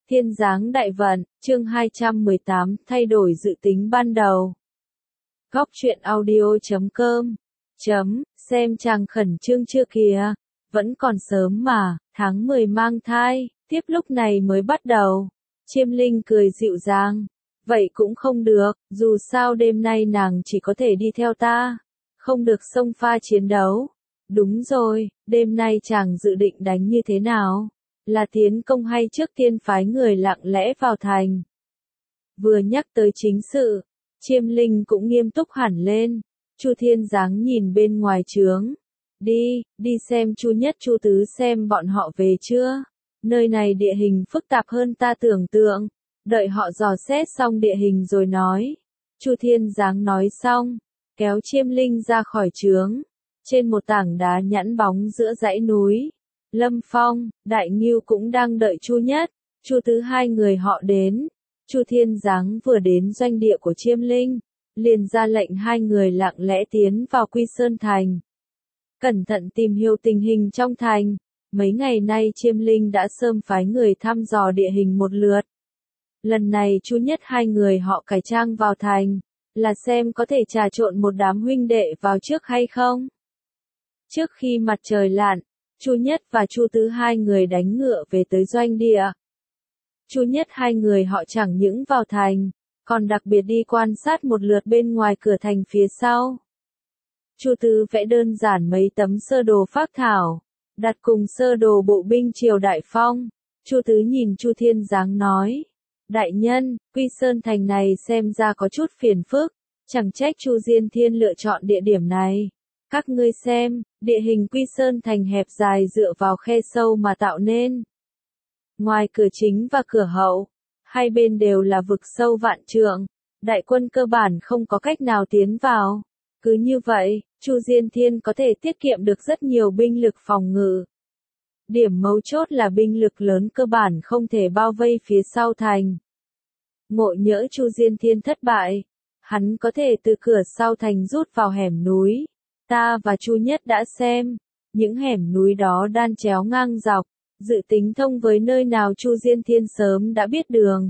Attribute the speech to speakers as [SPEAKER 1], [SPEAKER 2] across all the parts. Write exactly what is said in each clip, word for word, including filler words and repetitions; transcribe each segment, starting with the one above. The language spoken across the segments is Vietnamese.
[SPEAKER 1] Thiên Giáng Đại Vận, chương hai trăm mười tám, thay đổi dự tính ban đầu. Góc truyện audio chấm com chấm, xem chàng khẩn trương chưa kìa, vẫn còn sớm mà, tháng mười mang thai, tiếp lúc này mới bắt đầu. Chiêm Linh cười dịu dàng, vậy cũng không được, dù sao đêm nay nàng chỉ có thể đi theo ta, không được xông pha chiến đấu. Đúng rồi, đêm nay chàng dự định đánh như thế nào? Là tiến công hay trước tiên phái người lặng lẽ vào thành? Vừa nhắc tới chính sự, Chiêm Linh cũng nghiêm túc hẳn lên. Chu Thiên Giáng nhìn bên ngoài trướng. Đi, đi xem Chu Nhất Chu Tứ xem bọn họ về chưa? Nơi này địa hình phức tạp hơn ta tưởng tượng. Đợi họ dò xét xong địa hình rồi nói. Chu Thiên Giáng nói xong, kéo Chiêm Linh ra khỏi trướng. Trên một tảng đá nhẵn bóng giữa dãy núi, Lâm Phong, Đại Ngưu cũng đang đợi Chu Nhất, Chu Tứ hai người họ đến. Chu Thiên Giáng vừa đến doanh địa của Chiêm Linh, liền ra lệnh hai người lặng lẽ tiến vào Quy Sơn Thành. Cẩn thận tìm hiểu tình hình trong thành. Mấy ngày nay Chiêm Linh đã sớm phái người thăm dò địa hình một lượt. Lần này Chu Nhất hai người họ cải trang vào thành, là xem có thể trà trộn một đám huynh đệ vào trước hay không. Trước khi mặt trời lặn, Chu Nhất và Chu Tứ hai người đánh ngựa về tới doanh địa. Chu Nhất hai người họ chẳng những vào thành, còn đặc biệt đi quan sát một lượt bên ngoài cửa thành phía sau. Chu Tứ vẽ đơn giản mấy tấm sơ đồ phác thảo, đặt cùng sơ đồ bộ binh triều Đại Phong. Chu Tứ nhìn Chu Thiên Giáng nói, đại nhân, Quy Sơn Thành này xem ra có chút phiền phức, chẳng trách Chu Diên Thiên lựa chọn địa điểm này. Các ngươi xem, địa hình Quy Sơn Thành hẹp dài dựa vào khe sâu mà tạo nên. Ngoài cửa chính và cửa hậu, hai bên đều là vực sâu vạn trượng, đại quân cơ bản không có cách nào tiến vào. Cứ như vậy, Chu Diên Thiên có thể tiết kiệm được rất nhiều binh lực phòng ngự. Điểm mấu chốt là binh lực lớn cơ bản không thể bao vây phía sau thành. Ngộ nhỡ Chu Diên Thiên thất bại, hắn có thể từ cửa sau thành rút vào hẻm núi. Ta và Chu Nhất đã xem, những hẻm núi đó đan chéo ngang dọc, dự tính thông với nơi nào Chu Diên Thiên sớm đã biết đường.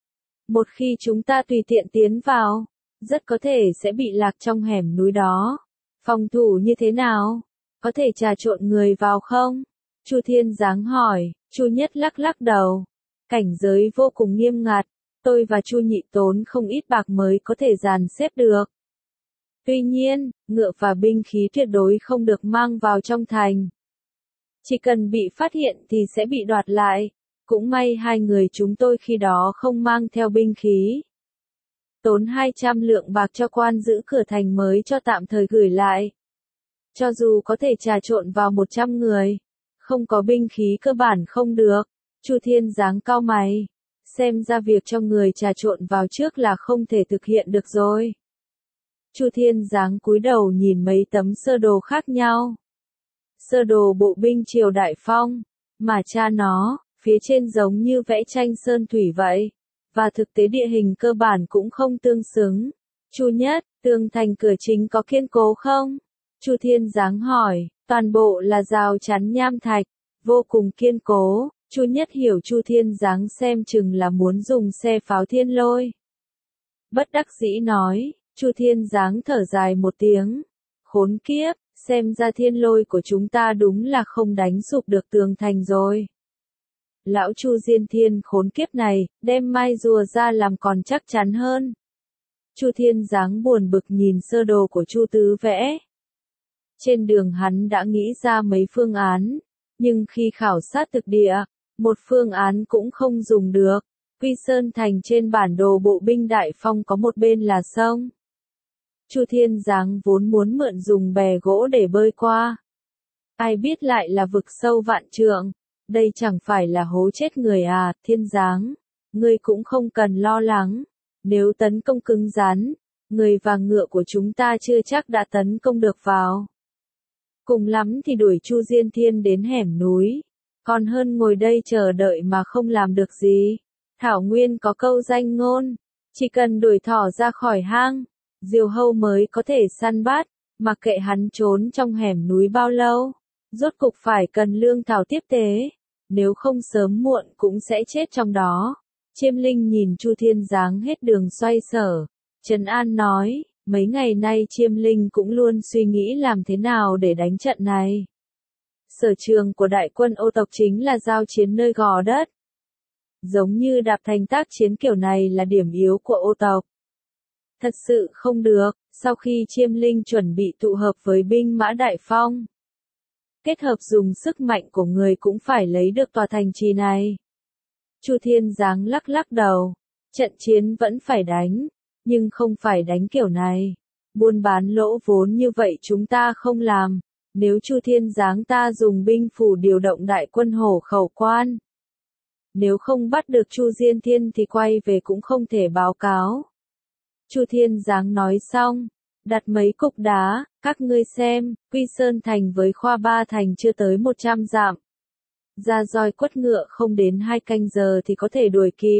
[SPEAKER 1] Một khi chúng ta tùy tiện tiến vào, rất có thể sẽ bị lạc trong hẻm núi đó. Phòng thủ như thế nào? Có thể trà trộn người vào không? Chu Thiên Giáng hỏi. Chu Nhất lắc lắc đầu. Cảnh giới vô cùng nghiêm ngặt, tôi và Chu Nhị tốn không ít bạc mới có thể dàn xếp được. Tuy nhiên, ngựa và binh khí tuyệt đối không được mang vào trong thành. Chỉ cần bị phát hiện thì sẽ bị đoạt lại. Cũng may hai người chúng tôi khi đó không mang theo binh khí. Tốn hai trăm lượng bạc cho quan giữ cửa thành mới cho tạm thời gửi lại. Cho dù có thể trà trộn vào một trăm người, không có binh khí cơ bản không được. Chu Thiên Giáng cau mày. Xem ra việc cho người trà trộn vào trước là không thể thực hiện được rồi. Chu Thiên Giáng cúi đầu nhìn mấy tấm sơ đồ khác nhau. Sơ đồ bộ binh triều Đại Phong, mà cha nó, phía trên giống như vẽ tranh sơn thủy vậy, và thực tế địa hình cơ bản cũng không tương xứng. Chu Nhất, tường thành cửa chính có kiên cố không? Chu Thiên Giáng hỏi. Toàn bộ là rào chắn nham thạch, vô cùng kiên cố. Chu Nhất hiểu Chu Thiên Giáng xem chừng là muốn dùng xe pháo thiên lôi. Bất đắc dĩ nói. Chu Thiên Giáng thở dài một tiếng. Khốn kiếp, xem ra thiên lôi của chúng ta đúng là không đánh sụp được tường thành rồi. Lão Chu Diên Thiên khốn kiếp này, đem mai rùa ra làm còn chắc chắn hơn. Chu Thiên Giáng buồn bực nhìn sơ đồ của Chu Tứ vẽ. Trên đường hắn đã nghĩ ra mấy phương án, nhưng khi khảo sát thực địa, một phương án cũng không dùng được. Quy Sơn Thành trên bản đồ bộ binh Đại Phong có một bên là sông. Chu Thiên Giáng vốn muốn mượn dùng bè gỗ để bơi qua. Ai biết lại là vực sâu vạn trượng. Đây chẳng phải là hố chết người à, Thiên Giáng. Ngươi cũng không cần lo lắng. Nếu tấn công cứng rắn, người và ngựa của chúng ta chưa chắc đã tấn công được vào. Cùng lắm thì đuổi Chu Diên Thiên đến hẻm núi. Còn hơn ngồi đây chờ đợi mà không làm được gì. Thảo Nguyên có câu danh ngôn. Chỉ cần đuổi thỏ ra khỏi hang, diều hâu mới có thể săn bắt, mặc kệ hắn trốn trong hẻm núi bao lâu, rốt cục phải cần lương thảo tiếp tế. nếu không sớm muộn cũng sẽ chết trong đó. Chiêm Linh nhìn Chu Thiên Giáng hết đường xoay sở, trấn an nói, mấy ngày nay Chiêm Linh cũng luôn suy nghĩ làm thế nào để đánh trận này. Sở trường của đại quân Ô tộc chính là giao chiến nơi gò đất. Giống như đạp thành tác chiến kiểu này là điểm yếu của Ô tộc. Thật sự không được, sau khi Chiêm Linh chuẩn bị tụ hợp với binh mã Đại Phong, kết hợp dùng sức mạnh của người cũng phải lấy được tòa thành trì này. Chu Thiên Giáng lắc lắc đầu, trận chiến vẫn phải đánh, nhưng không phải đánh kiểu này. Buôn bán lỗ vốn như vậy chúng ta không làm, nếu Chu Thiên Giáng ta dùng binh phủ điều động đại quân Hổ Khẩu Quan. Nếu không bắt được Chu Diên Thiên thì quay về cũng không thể báo cáo. Chu Thiên Giáng nói xong, đặt mấy cục đá, các ngươi xem, Quy Sơn Thành với Khoa Ba Thành chưa tới một trăm dặm. Ra roi quất ngựa không đến hai canh giờ thì có thể đuổi kịp.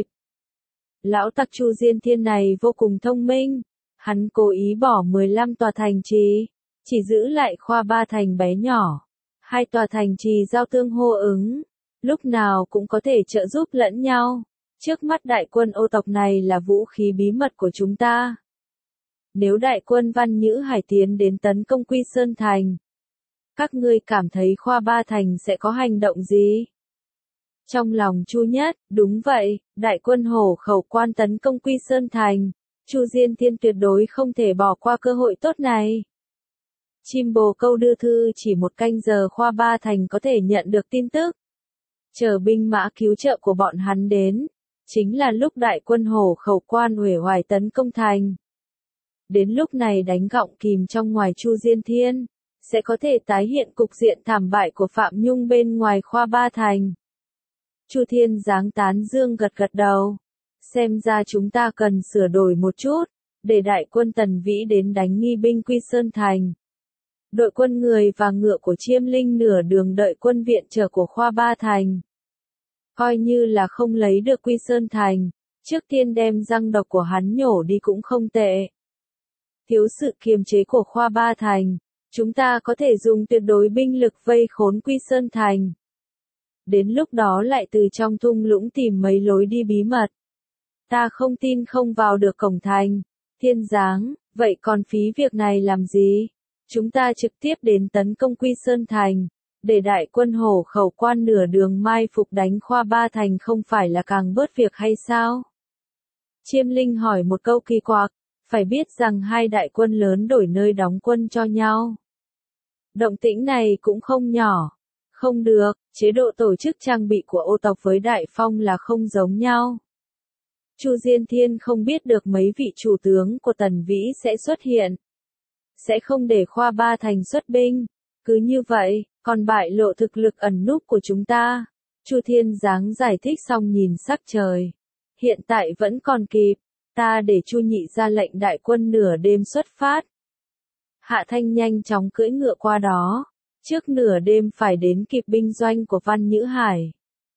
[SPEAKER 1] Lão tặc Chu Diên Thiên này vô cùng thông minh, hắn cố ý bỏ mười lăm tòa thành trì, chỉ giữ lại Khoa Ba Thành bé nhỏ. Hai tòa thành trì giao tương hô ứng, lúc nào cũng có thể trợ giúp lẫn nhau. Trước mắt đại quân Ô tộc này là vũ khí bí mật của chúng ta. Nếu đại quân Văn Nhữ Hải tiến đến tấn công Quy Sơn Thành, các ngươi cảm thấy Khoa Ba Thành sẽ có hành động gì? Trong lòng Chu Nhất, đúng vậy, đại quân Hổ Khẩu Quan tấn công Quy Sơn Thành, Chu Diên Thiên tuyệt đối không thể bỏ qua cơ hội tốt này. Chim bồ câu đưa thư chỉ một canh giờ Khoa Ba Thành có thể nhận được tin tức. Chờ binh mã cứu trợ của bọn hắn đến, chính là lúc đại quân Hổ Khẩu Quan uể oải tấn công thành. Đến lúc này đánh gọng kìm trong ngoài Chu Diên Thiên, sẽ có thể tái hiện cục diện thảm bại của Phạm Nhung bên ngoài Khoa Ba Thành. Chu Thiên Giáng tán dương gật gật đầu. Xem ra chúng ta cần sửa đổi một chút, để đại quân Tần Vĩ đến đánh nghi binh Quy Sơn Thành. Đội quân người và ngựa của Chiêm Linh nửa đường đợi quân viện trợ của Khoa Ba Thành. Coi như là không lấy được Quy Sơn Thành, trước tiên đem răng độc của hắn nhổ đi cũng không tệ. Thiếu sự kiềm chế của Khoa Ba Thành, chúng ta có thể dùng tuyệt đối binh lực vây khốn Quy Sơn Thành. Đến lúc đó lại từ trong thung lũng tìm mấy lối đi bí mật. Ta không tin không vào được cổng thành. Thiên Giáng, vậy còn phí việc này làm gì? Chúng ta trực tiếp đến tấn công Quy Sơn Thành, để đại quân Hổ Khẩu Quan nửa đường mai phục đánh Khoa Ba Thành không phải là càng bớt việc hay sao? Chiêm Linh hỏi một câu kỳ quặc, phải biết rằng hai đại quân lớn đổi nơi đóng quân cho nhau. Động tĩnh này cũng không nhỏ. Không được, chế độ tổ chức trang bị của Ô tộc với Đại Phong là không giống nhau. Chu Diên Thiên không biết được mấy vị chủ tướng của Tần Vĩ sẽ xuất hiện. Sẽ không để Khoa Ba Thành xuất binh. Cứ như vậy, còn bại lộ thực lực ẩn núp của chúng ta. Chu Thiên Giáng giải thích xong nhìn sắc trời. Hiện tại vẫn còn kịp. Ta để Chu Nhị ra lệnh đại quân nửa đêm xuất phát. Hạ Thanh nhanh chóng cưỡi ngựa qua đó. Trước nửa đêm phải đến kịp binh doanh của Văn Nhữ Hải.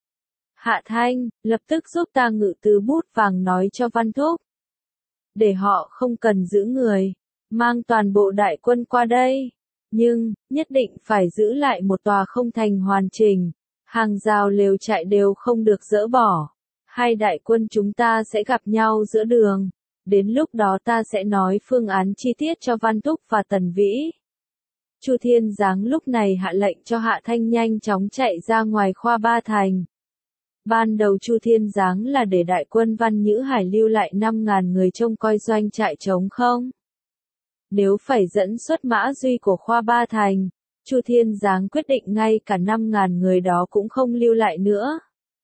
[SPEAKER 1] Hạ Thanh, lập tức giúp ta ngự tứ bút vàng nói cho Văn Thúc. Để họ không cần giữ người, mang toàn bộ đại quân qua đây. Nhưng, nhất định phải giữ lại một tòa không thành hoàn chỉnh. Hàng rào lều trại đều không được dỡ bỏ. Hai đại quân chúng ta sẽ gặp nhau giữa đường. Đến lúc đó ta sẽ nói phương án chi tiết cho Văn Thúc và Tần Vĩ. Chu Thiên Giáng lúc này hạ lệnh cho Hạ Thanh nhanh chóng chạy ra ngoài Khoa Ba Thành. Ban đầu Chu Thiên Giáng là để đại quân Văn Nhữ Hải lưu lại năm ngàn người trông coi doanh trại trống không. Nếu phải dẫn xuất mã duy của Khoa Ba Thành, Chu Thiên Giáng quyết định ngay cả năm ngàn người đó cũng không lưu lại nữa.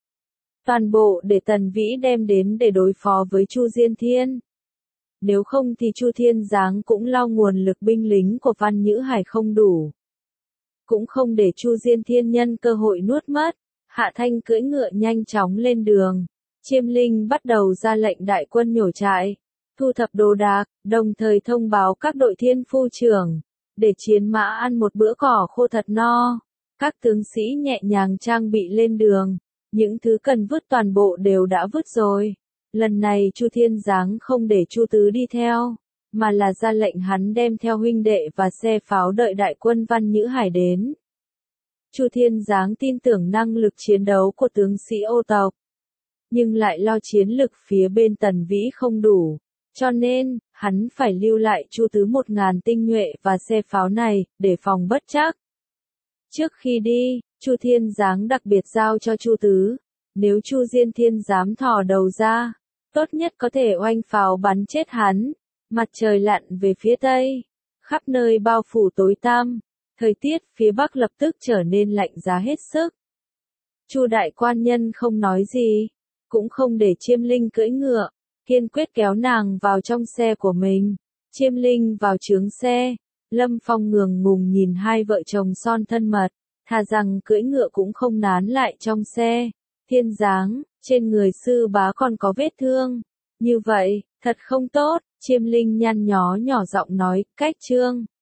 [SPEAKER 1] Toàn bộ để Tần Vĩ đem đến để đối phó với Chu Diên Thiên. Nếu không thì Chu Thiên Giáng cũng lo nguồn lực binh lính của Văn Nhữ Hải không đủ. Cũng không để Chu Diên Thiên nhân cơ hội nuốt mất. Hạ Thanh cưỡi ngựa nhanh chóng lên đường. Chiêm Linh bắt đầu ra lệnh đại quân nhổ trại, thu thập đồ đạc, đồng thời thông báo các đội thiên phu trưởng, để chiến mã ăn một bữa cỏ khô thật no. Các tướng sĩ nhẹ nhàng trang bị lên đường. Những thứ cần vứt toàn bộ đều đã vứt rồi. Lần này Chu Thiên Giáng không để Chu Tứ đi theo, mà là ra lệnh hắn đem theo huynh đệ và xe pháo đợi đại quân Văn Nhữ Hải đến. Chu Thiên Giáng tin tưởng năng lực chiến đấu của tướng sĩ ô tộc, nhưng lại lo chiến lực phía bên Tần Vĩ không đủ, cho nên, hắn phải lưu lại Chu Tứ một ngàn tinh nhuệ và xe pháo này, để phòng bất trắc. Trước khi đi, Chu Thiên Giáng đặc biệt giao cho Chu Tứ, nếu Chu Diên Thiên dám thò đầu ra, tốt nhất có thể oanh pháo bắn chết hắn. Mặt trời lặn về phía tây, khắp nơi bao phủ tối tăm, thời tiết phía bắc lập tức trở nên lạnh giá hết sức. Chu đại quan nhân không nói gì, cũng không để Chiêm Linh cưỡi ngựa, kiên quyết kéo nàng vào trong xe của mình. Chiêm Linh vào trướng xe, Lâm Phong ngường ngùng nhìn hai vợ chồng son thân mật, thà rằng cưỡi ngựa cũng không nán lại trong xe. Thiên Giáng, trên người sư bá còn có vết thương, như vậy, thật không tốt. Chiêm Linh nhăn nhó nhỏ giọng nói, cách trương.